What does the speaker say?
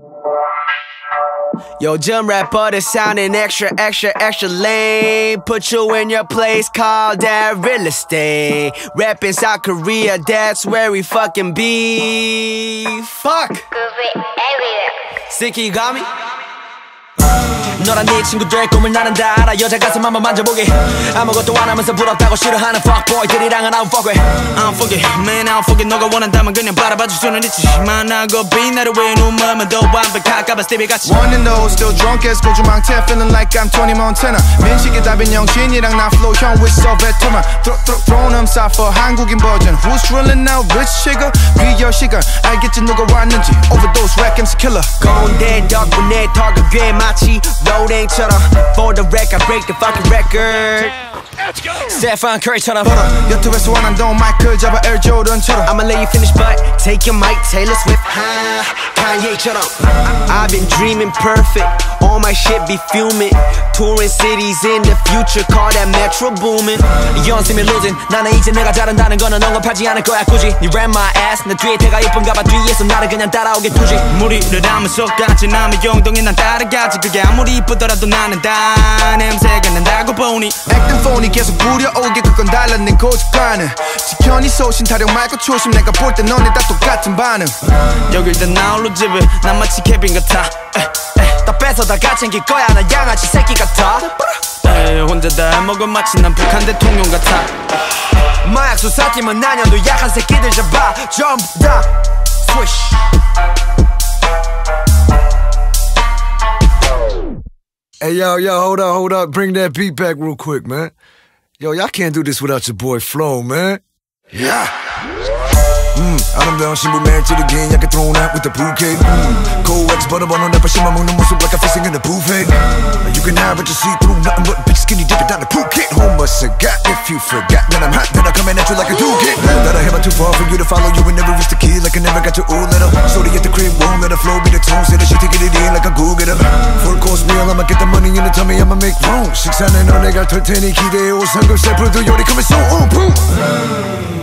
요즘 래퍼들 sounding extra lame. Put you in your place, call that real estate. Rapping South Korea, that's where we fucking be. Fuck. Sicky, you got me? 너랑 네 친구들 꿈을 나는 다 알아. 여자 가슴 한번 만져보게. 아무것도 안 하면서 부럽다고 싫어하는 fuckboy들이랑은 I don't fuck with. I don't fuck it, man I don't fuck it. 너가 원한다면 그냥 바라봐줄 수는 있지. 만나고 빛나를 왜 눈물만 더 완벽할까봐 Stevie 같이. One and no, still drunk as 고주망태. Feeling like I'm Tony Montana. 민식이 답인 영신이랑 나 flow 형 with so veteran. Throwing them side for 한국인 버전. Who's drilling now rich chica? 비교 시간 알겠지 누가 왔는지. Overdose rap MC killer. 건대 덕분에 더 그게 마치 로딩처럼. For the record, break the fucking record. Stephen Curry처럼. 유튜브에서 원한동 마이클 잡아 Air Jordan처럼. I'ma let you finish but take your mic Taylor Swift. Kanye처럼. I've been dreaming perfect. All my shit be fuming. Touring cities in the future. Call that metro booming. You don't see me losing. 나는 이제 내가 잘한다는 거는 언급하지 않을 거야 굳이. You ran my ass. 내 뒤에 태가 예쁜가 봐. 뒤에서 나를 그냥 따라오게 두지. 무리를 하면 속같이 남의 용동에 난 따라가지. 그게 아무리 이쁘더라도 나는 다 냄새가 난다고 보니. Acting phony 계속 부려오게 그건 달라낸 고집관은. 지켜니 소신 타령 말고 초심. 내가 볼 때 너네 다 똑같은 반응. 여길 다 나 홀로 집을 난 마치 케빈 같아. 다 뺏어 다 챙길 거야 난 양아치 새끼 같아. 혼자 다 해먹은 마치 난 북한 대통령 같아. 마약 수사팀은 나년도 약한 새끼들 잡아 전부 다 swish. Hey, yo, hold up. Bring that beat back real quick, man. Yo, y'all can't do this without your boy Flo, man. Yeah. 아름다운 신부 매일찌르긴 약간 thrown out with the bouquet. Coex 버너버너 내 발심만 먹는 모습 like I'm facing in a buffet. You can have it, just see through nothing but big skinny dipping down the Phuket. Homeless I got if you forgot that I'm hot, then I'm coming at you like a dookie. That I have too far for you to follow. You ain't never reached the key like I never got your old letter. Sorry at the crib, won't let the flow be the tone. Say that she take it in like a go-getter. Full course meal, I'ma get the money in the tummy, I'ma make room. 식사는 너 내가 털 테니 기대해 오 삼겹살 불도 요리 coming so on boom.